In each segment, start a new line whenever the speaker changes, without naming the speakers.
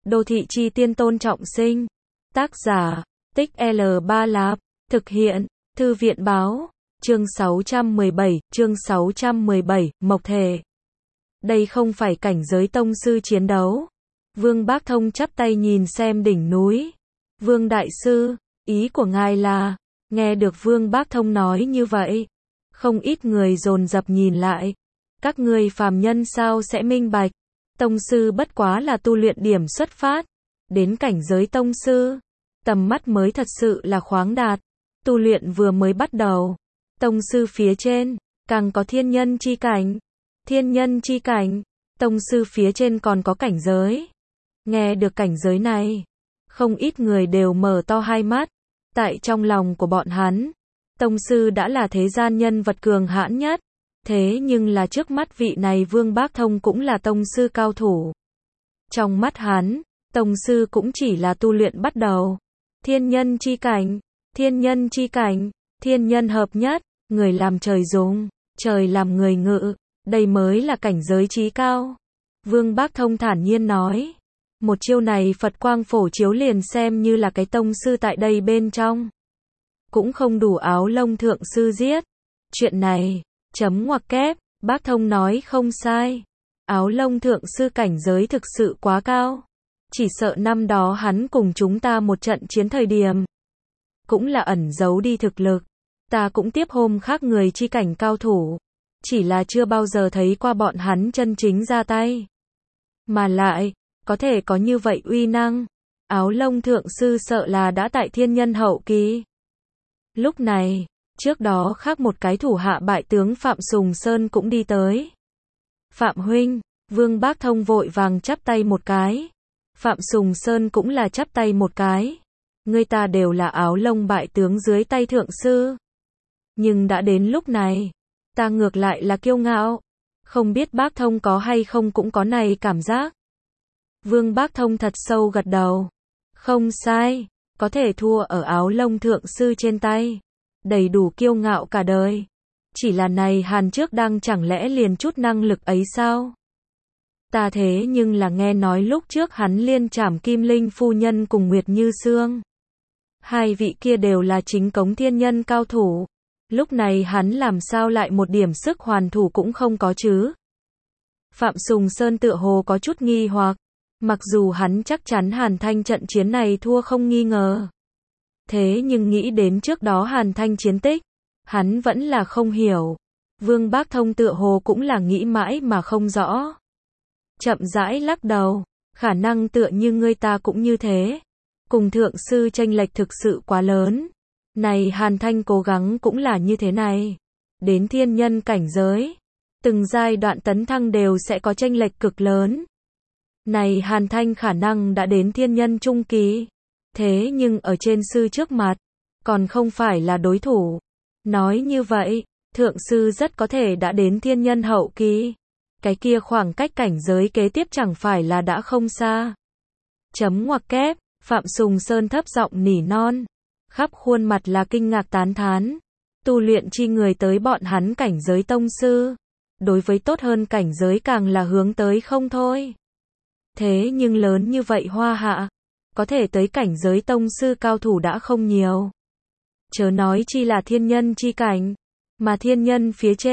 Đô thị chi tiên tôn trọng sinh. Tác giả, Tích L3 Lạp. Thực hiện, Thư viện báo. Chương 617, Mộc Thể. Đây không phải cảnh giới tông sư chiến đấu. Vương Bác Thông chắp tay nhìn xem đỉnh núi. Vương Đại Sư, ý của ngài là, nghe được Vương Bác Thông nói như vậy. Không ít người dồn dập nhìn lại. Các ngươi phàm nhân sao sẽ minh bạch. Tông sư bất quá là tu luyện điểm xuất phát. Đến cảnh giới tông sư, tầm mắt mới thật sự là khoáng đạt. Tu luyện vừa mới bắt đầu. Tông sư phía trên, càng có thiên nhân chi cảnh. Thiên nhân chi cảnh, tông sư phía trên còn có cảnh giới. Nghe được cảnh giới này, không ít người đều mở to hai mắt. Tại trong lòng của bọn hắn, tông sư đã là thế gian nhân vật cường hãn nhất. Thế nhưng là trước mắt vị này Vương Bác Thông cũng là tông sư cao thủ. Trong mắt hắn, tông sư cũng chỉ là tu luyện bắt đầu. Thiên nhân chi cảnh, thiên nhân chi cảnh, thiên nhân hợp nhất, người làm trời dùng, trời làm người ngự, đây mới là cảnh giới chí cao. Vương Bác Thông thản nhiên nói, một chiêu này Phật quang phổ chiếu liền xem như là cái tông sư tại đây bên trong. Cũng không đủ áo lông thượng sư giết. Chuyện này, chấm ngoặc kép, Bác Thông nói không sai. Áo lông thượng sư cảnh giới thực sự quá cao. Chỉ sợ năm đó hắn cùng chúng ta một trận chiến thời điểm. Cũng là ẩn giấu đi thực lực. Ta cũng tiếp hôm khác người chi cảnh cao thủ. Chỉ là chưa bao giờ thấy qua bọn hắn chân chính ra tay. Mà lại, có thể có như vậy uy năng. Áo lông thượng sư sợ là đã tại thiên nhân hậu kỳ. Lúc này, trước đó khác một cái thủ hạ bại tướng Phạm Sùng Sơn cũng đi tới. Phạm huynh, Vương Bác Thông vội vàng chắp tay một cái. Phạm Sùng Sơn cũng là chắp tay một cái. Người ta đều là áo lông bại tướng dưới tay thượng sư. Nhưng đã đến lúc này, ta ngược lại là kiêu ngạo. Không biết Bác Thông có hay không cũng có này cảm giác. Vương Bác Thông thật sâu gật đầu. Không sai, có thể thua ở áo lông thượng sư trên tay. Đầy đủ kiêu ngạo cả đời. Chỉ là này Hàn trước đang chẳng lẽ liền chút năng lực ấy sao? Ta thế nhưng là nghe nói lúc trước hắn liên trảm Kim Linh phu nhân cùng Nguyệt Như Sương. Hai vị kia đều là chính cống thiên nhân cao thủ. Lúc này hắn làm sao lại một điểm sức hoàn thủ cũng không có chứ? Phạm Sùng Sơn tựa hồ có chút nghi hoặc. Mặc dù hắn chắc chắn Hàn Thanh trận chiến này thua không nghi ngờ. Thế nhưng nghĩ đến trước đó Hàn Thanh chiến tích, hắn vẫn là không hiểu. Vương Bác Thông tựa hồ cũng là nghĩ mãi mà không rõ. Chậm rãi lắc đầu, khả năng tựa như ngươi ta cũng như thế. Cùng thượng sư chênh lệch thực sự quá lớn. Này Hàn Thanh cố gắng cũng là như thế này. Đến thiên nhân cảnh giới, từng giai đoạn tấn thăng đều sẽ có chênh lệch cực lớn. Này Hàn Thanh khả năng đã đến thiên nhân trung kỳ. Thế nhưng ở trên sư trước mặt, còn không phải là đối thủ. Nói như vậy, thượng sư rất có thể đã đến thiên nhân hậu kỳ. Cái kia khoảng cách cảnh giới kế tiếp chẳng phải là đã không xa. Chấm ngoặc kép, Phạm Sùng Sơn thấp giọng nỉ non. Khắp khuôn mặt là kinh ngạc tán thán. Tu luyện chi người tới bọn hắn cảnh giới tông sư. Đối với tốt hơn cảnh giới càng là hướng tới không thôi. Thế nhưng lớn như vậy Hoa Hạ, có thể tới cảnh giới tông sư cao thủ đã không nhiều. Chớ nói chi là thiên nhân chi cảnh, mà thiên nhân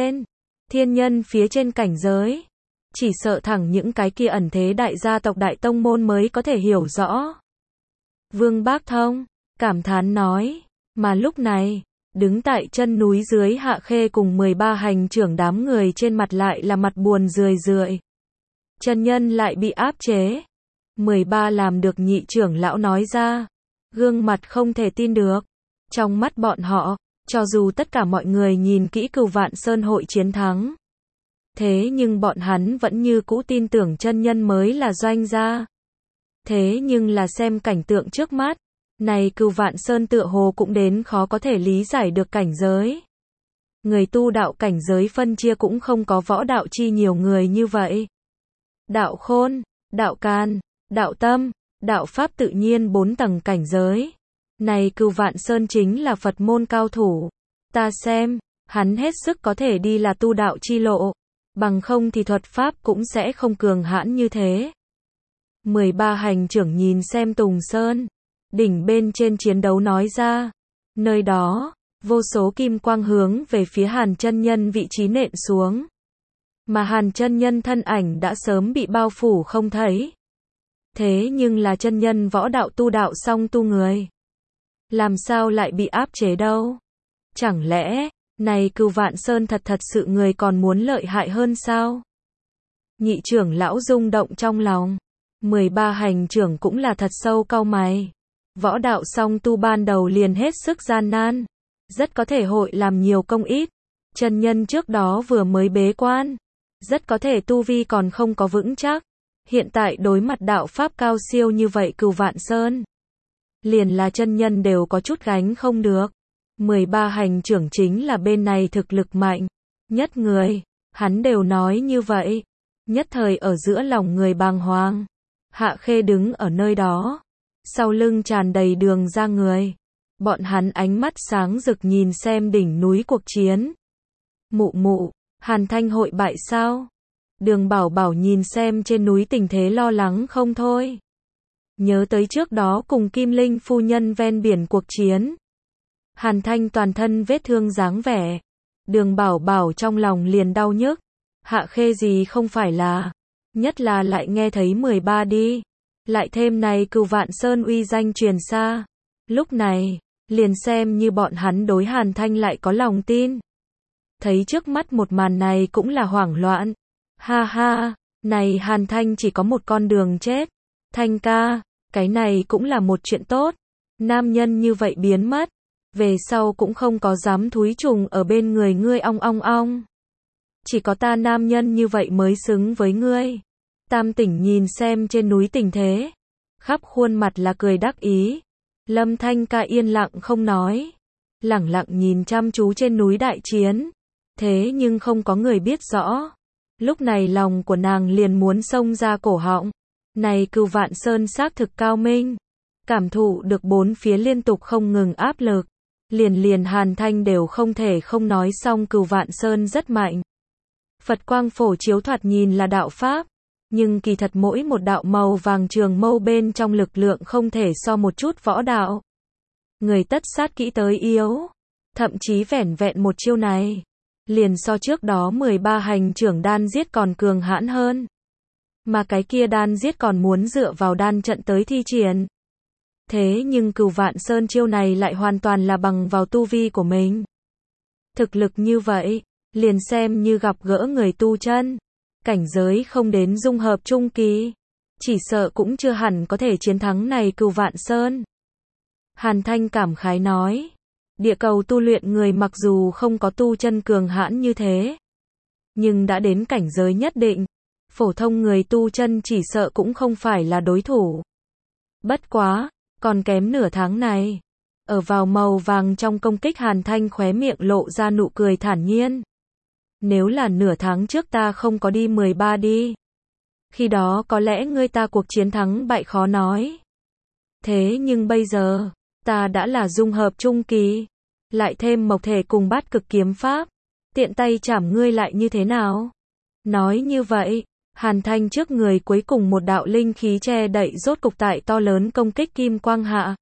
phía trên cảnh giới. Chỉ sợ thẳng những cái kia ẩn thế đại gia tộc đại tông môn mới có thể hiểu rõ. Vương Bác Thông, cảm thán nói, mà lúc này, đứng tại chân núi dưới Hạ Khê cùng 13 hành trưởng đám người trên mặt lại là mặt buồn rười rượi. Chân nhân lại bị áp chế. 13 làm được nhị trưởng lão nói ra. Gương mặt không thể tin được. Trong mắt bọn họ, cho dù tất cả mọi người nhìn kỹ Cửu Vạn Sơn hội chiến thắng. Thế nhưng bọn hắn vẫn như cũ tin tưởng chân nhân mới là doanh gia. Thế nhưng là xem cảnh tượng trước mắt. Này Cửu Vạn Sơn tựa hồ cũng đến khó có thể lý giải được cảnh giới. Người tu đạo cảnh giới phân chia cũng không có võ đạo chi nhiều người như vậy. Đạo khôn, đạo can, đạo tâm, đạo pháp tự nhiên 4 tầng cảnh giới. Này Cửu Vạn Sơn chính là Phật môn cao thủ. Ta xem, hắn hết sức có thể đi là tu đạo chi lộ. Bằng không thì thuật pháp cũng sẽ không cường hãn như thế. 13 hành trưởng nhìn xem Tùng Sơn. Đỉnh bên trên chiến đấu nói ra. Nơi đó, vô số kim quang hướng về phía Hàn chân nhân vị trí nện xuống. Mà Hàn chân nhân thân ảnh đã sớm bị bao phủ không thấy. Thế nhưng là chân nhân võ đạo tu đạo song tu người. Làm sao lại bị áp chế đâu? Chẳng lẽ, này Cửu Vạn Sơn thật sự người còn muốn lợi hại hơn sao? Nhị trưởng lão rung động trong lòng. 13 hành trưởng cũng là thật sâu cau mày. Võ đạo song tu ban đầu liền hết sức gian nan. Rất có thể hội làm nhiều công ít. Chân nhân trước đó vừa mới bế quan. Rất có thể tu vi còn không có vững chắc. Hiện tại đối mặt đạo pháp cao siêu như vậy Cửu Vạn Sơn. Liền là chân nhân đều có chút gánh không được. 13 hành trưởng chính là bên này thực lực mạnh. Nhất người, hắn đều nói như vậy. Nhất thời ở giữa lòng người bàng hoàng. Hạ Khê đứng ở nơi đó. Sau lưng tràn đầy đường ra người. Bọn hắn ánh mắt sáng rực nhìn xem đỉnh núi cuộc chiến. Mụ mụ, Hàn Thanh hội bại sao? Đường Bảo Bảo nhìn xem trên núi tình thế lo lắng không thôi. Nhớ tới trước đó cùng Kim Linh phu nhân ven biển cuộc chiến. Hàn Thanh toàn thân vết thương dáng vẻ. Đường Bảo Bảo trong lòng liền đau nhức. Hạ Khê gì không phải là. Nhất là lại nghe thấy 13 đi. Lại thêm này Cửu Vạn Sơn uy danh truyền xa. Lúc này, liền xem như bọn hắn đối Hàn Thanh lại có lòng tin. Thấy trước mắt một màn này cũng là hoảng loạn. Ha ha, này Hàn Thanh chỉ có một con đường chết. Thanh ca, cái này cũng là một chuyện tốt. Nam nhân như vậy biến mất. Về sau cũng không có dám thúi trùng ở bên người ngươi ong ong ong. Chỉ có ta nam nhân như vậy mới xứng với ngươi. Tam Tỉnh nhìn xem trên núi tình thế. Khắp khuôn mặt là cười đắc ý. Lâm Thanh ca yên lặng không nói. Lẳng lặng nhìn chăm chú trên núi đại chiến. Thế nhưng không có người biết rõ. Lúc này lòng của nàng liền muốn xông ra cổ họng. Này Cửu Vạn Sơn xác thực cao minh. Cảm thụ được bốn phía liên tục không ngừng áp lực. Liền Hàn Thanh đều không thể không nói xong Cửu Vạn Sơn rất mạnh. Phật quang phổ chiếu thoạt nhìn là đạo pháp. Nhưng kỳ thật mỗi một đạo màu vàng trường mâu bên trong lực lượng không thể so một chút võ đạo. Người tất sát kỹ tới yếu. Thậm chí vẻn vẹn một chiêu này. Liền so trước đó 13 hành trưởng đan giết còn cường hãn hơn. Mà cái kia đan giết còn muốn dựa vào đan trận tới thi triển. Thế nhưng Cửu Vạn Sơn chiêu này lại hoàn toàn là bằng vào tu vi của mình. Thực lực như vậy, liền xem như gặp gỡ người tu chân. Cảnh giới không đến dung hợp trung kỳ. Chỉ sợ cũng chưa hẳn có thể chiến thắng này Cửu Vạn Sơn. Hàn Thanh cảm khái nói. Địa cầu tu luyện người mặc dù không có tu chân cường hãn như thế. Nhưng đã đến cảnh giới nhất định. Phổ thông người tu chân chỉ sợ cũng không phải là đối thủ. Bất quá, còn kém nửa tháng này. Ở vào màu vàng trong công kích Hàn Thanh khóe miệng lộ ra nụ cười thản nhiên. Nếu là nửa tháng trước ta không có đi 13 đi. Khi đó có lẽ ngươi ta cuộc chiến thắng bại khó nói. Thế nhưng bây giờ, ta đã là dung hợp trung kỳ. Lại thêm mộc thể cùng bát cực kiếm pháp. Tiện tay chảm ngươi lại như thế nào? Nói như vậy, Hàn Thanh trước người cuối cùng một đạo linh khí che đậy rốt cục tại to lớn công kích kim quang hạ.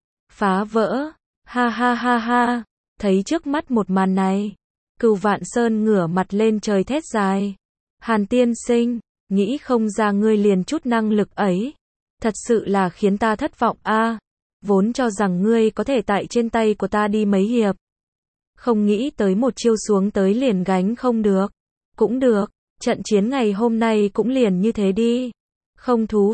Phá vỡ. Ha ha ha ha. Thấy trước mắt một màn này. Cửu Vạn Sơn ngửa mặt lên trời thét dài. Hàn tiên sinh, nghĩ không ra ngươi liền chút năng lực ấy. Thật sự là khiến ta thất vọng a. Vốn cho rằng ngươi có thể tại trên tay của ta đi mấy hiệp. Không nghĩ tới một chiêu xuống tới liền gánh không được. Cũng được, trận chiến ngày hôm nay cũng liền như thế đi. Không thú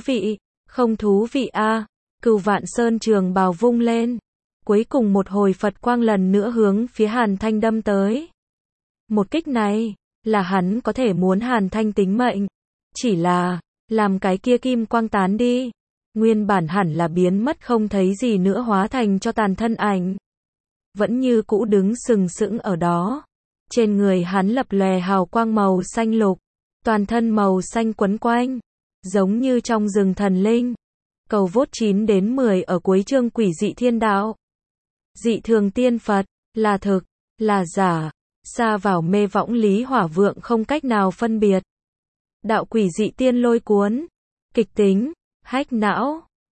vị a. Cửu Vạn Sơn trường bào vung lên. Cuối cùng một hồi Phật quang lần nữa hướng phía Hàn Thanh đâm tới. Một kích này, là hắn có thể muốn Hàn Thanh tính mệnh. Chỉ là, làm cái kia kim quang tán đi. Nguyên bản hẳn là biến mất không thấy gì nữa hóa thành cho tàn thân ảnh. Vẫn như cũ đứng sừng sững ở đó. Trên người hắn lập lòe hào quang màu xanh lục. Toàn thân màu xanh quấn quanh. Giống như trong rừng thần linh. Cầu vốt 9 đến 10 ở cuối chương Quỷ dị thiên đạo. Dị thường tiên Phật, là thực, là giả. Xa vào mê võng lý hỏa vượng không cách nào phân biệt. Đạo quỷ dị tiên lôi cuốn. Kịch tính. Hack não.